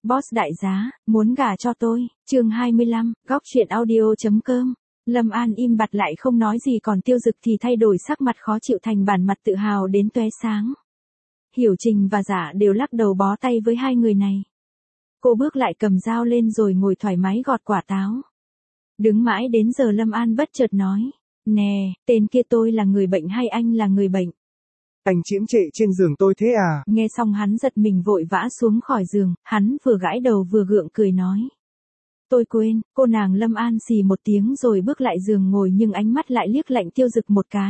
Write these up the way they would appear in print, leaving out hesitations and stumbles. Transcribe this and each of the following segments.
Boss đại giá, muốn gả cho tôi, chương 25, góc chuyện audio.com. Lâm An im bặt lại không nói gì, còn Tiêu Dực thì thay đổi sắc mặt khó chịu thành bản mặt tự hào đến tóe sáng. Hiểu Trình và Dạ đều lắc đầu bó tay với hai người này. Cô bước lại cầm dao lên rồi ngồi thoải mái gọt quả táo. Đứng mãi đến giờ Lâm An bất chợt nói, nè, tên kia tôi là người bệnh hay anh là người bệnh? Anh chiếm trệ trên giường tôi thế à? Nghe xong hắn giật mình vội vã xuống khỏi giường, hắn vừa gãi đầu vừa gượng cười nói. Tôi quên, cô nàng Lâm An xì một tiếng rồi bước lại giường ngồi, nhưng ánh mắt lại liếc lạnh Tiêu Dực một cái.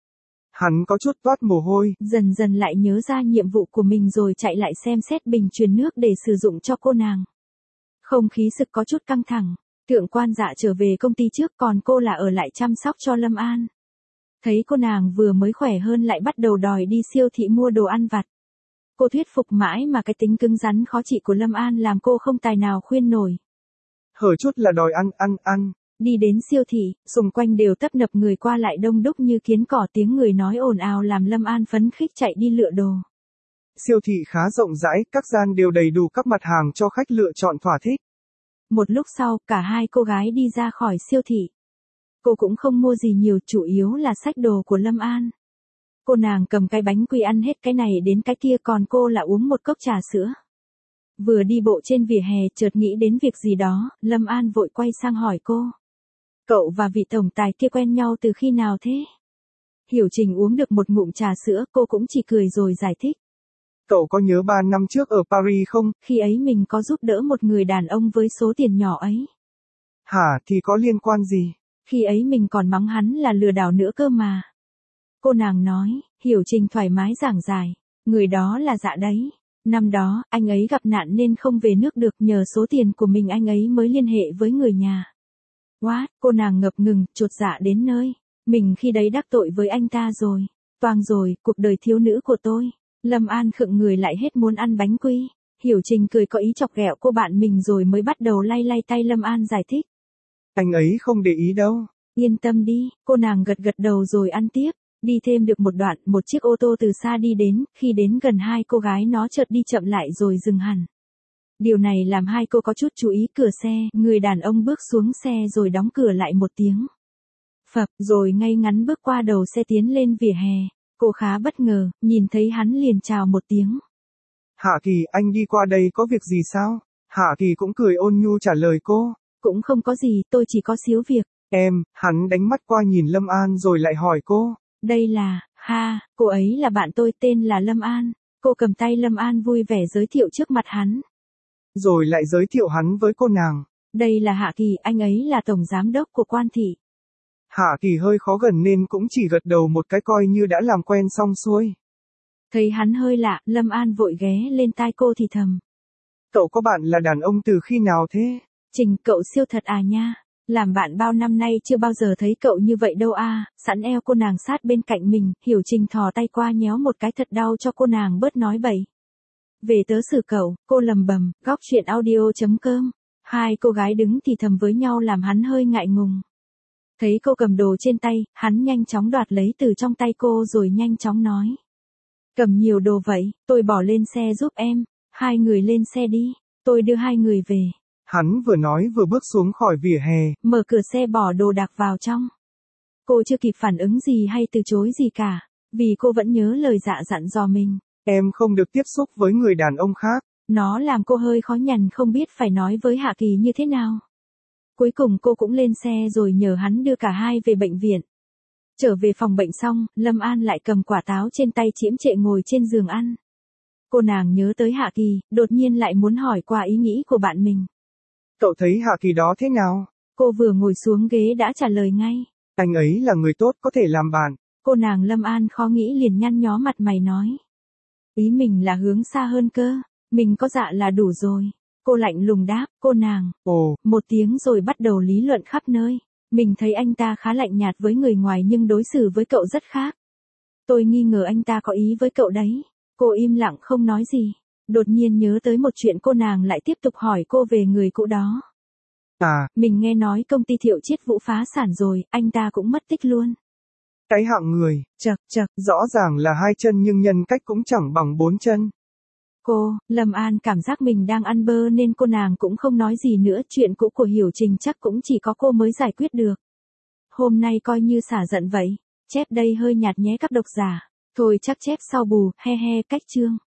Hắn có chút toát mồ hôi. Dần dần lại nhớ ra nhiệm vụ của mình rồi chạy lại xem xét bình truyền nước để sử dụng cho cô nàng. Không khí sực có chút căng thẳng. Thượng quan Dạ trở về công ty trước, còn cô là ở lại chăm sóc cho Lâm An. Thấy cô nàng vừa mới khỏe hơn lại bắt đầu đòi đi siêu thị mua đồ ăn vặt. Cô thuyết phục mãi mà cái tính cứng rắn khó trị của Lâm An làm cô không tài nào khuyên nổi. Hở chút là đòi ăn. Đi đến siêu thị, xung quanh đều tấp nập người qua lại đông đúc như kiến cỏ, tiếng người nói ồn ào làm Lâm An phấn khích chạy đi lựa đồ. Siêu thị khá rộng rãi, các gian đều đầy đủ các mặt hàng cho khách lựa chọn thỏa thích. Một lúc sau, cả hai cô gái đi ra khỏi siêu thị. Cô cũng không mua gì nhiều, chủ yếu là xách đồ của Lâm An. Cô nàng cầm cái bánh quy ăn hết cái này đến cái kia, còn cô là uống một cốc trà sữa. Vừa đi bộ trên vỉa hè chợt nghĩ đến việc gì đó, Lâm An vội quay sang hỏi cô. Cậu và vị tổng tài kia quen nhau từ khi nào thế? Hiểu Trình uống được một ngụm trà sữa, cô cũng chỉ cười rồi giải thích. Cậu có nhớ 3 năm trước ở Paris không? Khi ấy mình có giúp đỡ một người đàn ông với số tiền nhỏ ấy. Hả, thì có liên quan gì? Khi ấy mình còn mắng hắn là lừa đảo nữa cơ mà. Cô nàng nói, Hiểu Trình thoải mái giảng giải. Người đó là Dạ đấy. Năm đó, anh ấy gặp nạn nên không về nước được, nhờ số tiền của mình anh ấy mới liên hệ với người nhà. What? Cô nàng ngập ngừng, chột dạ đến nơi. Mình khi đấy đắc tội với anh ta rồi. Toang rồi, cuộc đời thiếu nữ của tôi. Lâm An khựng người lại hết muốn ăn bánh quy. Hiểu Trình cười có ý chọc ghẹo cô bạn mình rồi mới bắt đầu lay lay tay Lâm An giải thích. Anh ấy không để ý đâu. Yên tâm đi, cô nàng gật gật đầu rồi ăn tiếp. Đi thêm được một đoạn, một chiếc ô tô từ xa đi đến, khi đến gần hai cô gái nó chợt đi chậm lại rồi dừng hẳn. Điều này làm hai cô có chút chú ý cửa xe, người đàn ông bước xuống xe rồi đóng cửa lại một tiếng. Phập, rồi ngay ngắn bước qua đầu xe tiến lên vỉa hè. Cô khá bất ngờ, nhìn thấy hắn liền chào một tiếng. Hạ Kỳ, anh đi qua đây có việc gì sao? Hạ Kỳ cũng cười ôn nhu trả lời cô. Cũng không có gì, tôi chỉ có xíu việc. Hắn đánh mắt qua nhìn Lâm An rồi lại hỏi cô. Đây là, cô ấy là bạn tôi, tên là Lâm An. Cô cầm tay Lâm An vui vẻ giới thiệu trước mặt hắn. Rồi lại giới thiệu hắn với cô nàng. Đây là Hạ Kỳ, anh ấy là tổng giám đốc của Quan thị. Hạ Kỳ hơi khó gần nên cũng chỉ gật đầu một cái coi như đã làm quen xong xuôi. Thấy hắn hơi lạ, Lâm An vội ghé lên tai cô thì thầm. Cậu có bạn là đàn ông từ khi nào thế? Trình, cậu siêu thật à nha. Làm bạn bao năm nay chưa bao giờ thấy cậu như vậy đâu à. Sẵn eo cô nàng sát bên cạnh mình, Hiểu Trình thò tay qua nhéo một cái thật đau cho cô nàng bớt nói bậy. Về tớ xử cậu, cô lầm bầm, góc chuyện audio.com. Hai cô gái đứng thì thầm với nhau làm hắn hơi ngại ngùng. Thấy cô cầm đồ trên tay, hắn nhanh chóng đoạt lấy từ trong tay cô rồi nhanh chóng nói. Cầm nhiều đồ vậy, tôi bỏ lên xe giúp em. Hai người lên xe đi, tôi đưa hai người về. Hắn vừa nói vừa bước xuống khỏi vỉa hè. Mở cửa xe bỏ đồ đạc vào trong. Cô chưa kịp phản ứng gì hay từ chối gì cả, vì cô vẫn nhớ lời Dạ dặn dò mình. Em không được tiếp xúc với người đàn ông khác. Nó làm cô hơi khó nhằn không biết phải nói với Hạ Kỳ như thế nào. Cuối cùng cô cũng lên xe rồi nhờ hắn đưa cả hai về bệnh viện. Trở về phòng bệnh xong, Lâm An lại cầm quả táo trên tay chiếm trệ ngồi trên giường ăn. Cô nàng nhớ tới Hạ Kỳ, đột nhiên lại muốn hỏi qua ý nghĩ của bạn mình. Cậu thấy Hạ Kỳ đó thế nào? Cô vừa ngồi xuống ghế đã trả lời ngay. Anh ấy là người tốt, có thể làm bạn. Cô nàng Lâm An khó nghĩ liền nhăn nhó mặt mày nói. Ý mình là hướng xa hơn cơ, mình có dạ là đủ rồi. Cô lạnh lùng đáp, cô nàng. Ồ. Một tiếng rồi bắt đầu lý luận khắp nơi. Mình thấy anh ta khá lạnh nhạt với người ngoài nhưng đối xử với cậu rất khác. Tôi nghi ngờ anh ta có ý với cậu đấy. Cô im lặng không nói gì. Đột nhiên nhớ tới một chuyện, cô nàng lại tiếp tục hỏi cô về người cũ đó. À, mình nghe nói công ty Thiệu Chiết Vũ phá sản rồi, anh ta cũng mất tích luôn. Cái hạng người, Chậc, rõ ràng là 2 chân nhưng nhân cách cũng chẳng bằng 4 chân. Lâm An cảm giác mình đang ăn bơ nên cô nàng cũng không nói gì nữa, chuyện cũ của Hiểu Trình chắc cũng chỉ có cô mới giải quyết được. Hôm nay coi như xả giận vậy. Chép đây hơi nhạt nhé các độc giả. Thôi chắc chép sau bù, he he, cách chương.